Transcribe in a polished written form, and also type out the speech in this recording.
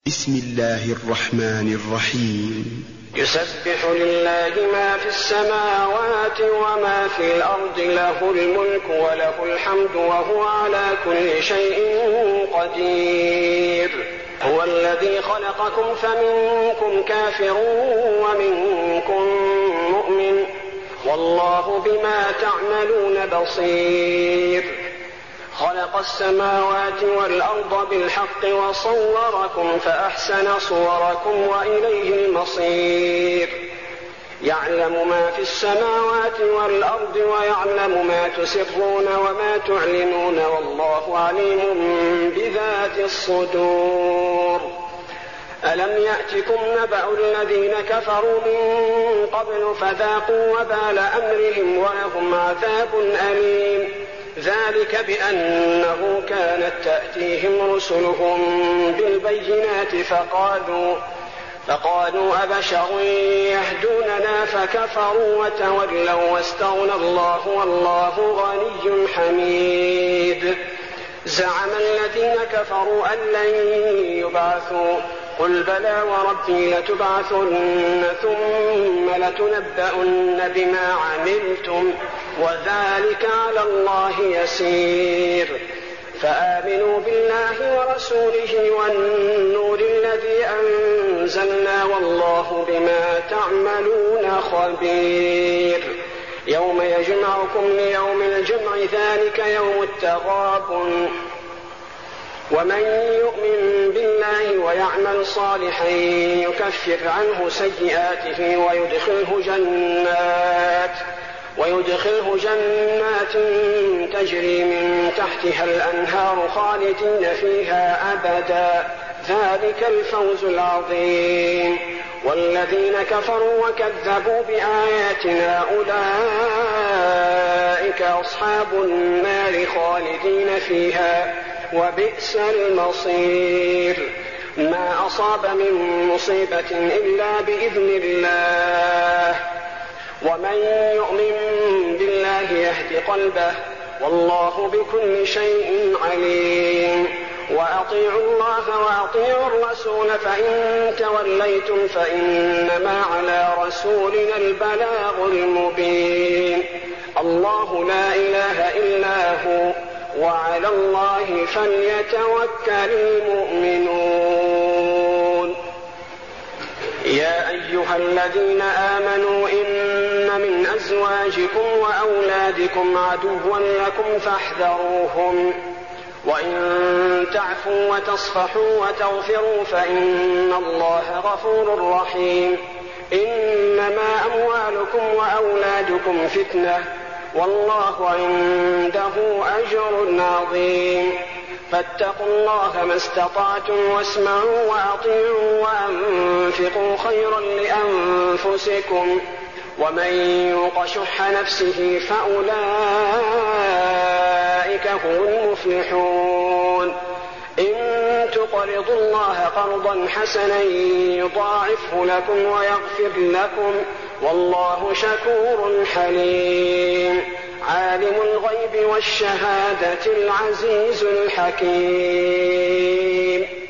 بسم الله الرحمن الرحيم. يسبح لله ما في السماوات وما في الأرض، له الملك وله الحمد وهو على كل شيء قدير. هو الذي خلقكم فمنكم كافر ومنكم مؤمن، والله بما تعملون بصير. خلق السماوات والأرض بالحق وصوركم فأحسن صوركم وإليه المصير. يعلم ما في السماوات والأرض ويعلم ما تسرون وما تعلنون، والله عليم بذات الصدور. ألم يأتكم نبأ الذين كفروا من قبل فذاقوا وبال أمرهم ولهم عذاب أليم. ذلك بأنه كانت تأتيهم رسلهم بالبينات فقالوا أبشر يهدوننا فكفروا وتولوا واستغنى الله والله غني حميد. زعم الذين كفروا أن لن يبعثوا، قل بلى وربي لتبعثن ثم لتنبؤن بما عملتم وذلك على الله يسير. فآمنوا بالله ورسوله والنور الذي أنزلنا، والله بما تعملون خبير. يوم يجمعكم ليوم الجمع، ذلك يوم التغابن. ومن يؤمن بالله ويعمل صالحا يكفر عنه سيئاته ويدخله جنات تجري من تحتها الأنهار خالدين فيها أبدا، ذلك الفوز العظيم. والذين كفروا وكذبوا بآياتنا أولئك أصحاب النار خالدين فيها وبئس المصير. ما أصاب من مصيبة إلا بإذن الله، ومن يؤمن بالله يهد قلبه، والله بكل شيء عليم. وأطيعوا الله وأطيعوا الرسول، فإن توليتم فإنما على رسولنا البلاغ المبين. الله لا إله إلا هو، وعلى الله فليتوكل المؤمنون. يا أيها الذين آمنوا إن من أزواجكم وأولادكم عدوا لكم فاحذروهم، وإن تعفوا وتصفحوا وتغفروا فإن الله غفور رحيم. إنما أموالكم وأولادكم فتنة، والله عنده أجر عظيم. فاتقوا الله ما استطعتم واسمعوا وأطيعوا وأنفقوا خيرا لأنفسكم، ومن يوق شح نفسه فأولئك هم المفلحون. إن تقرضوا الله قرضا حسنا يضاعفه لكم ويغفر لكم، والله شكور حليم. عالم الغيب والشهادة العزيز الحكيم.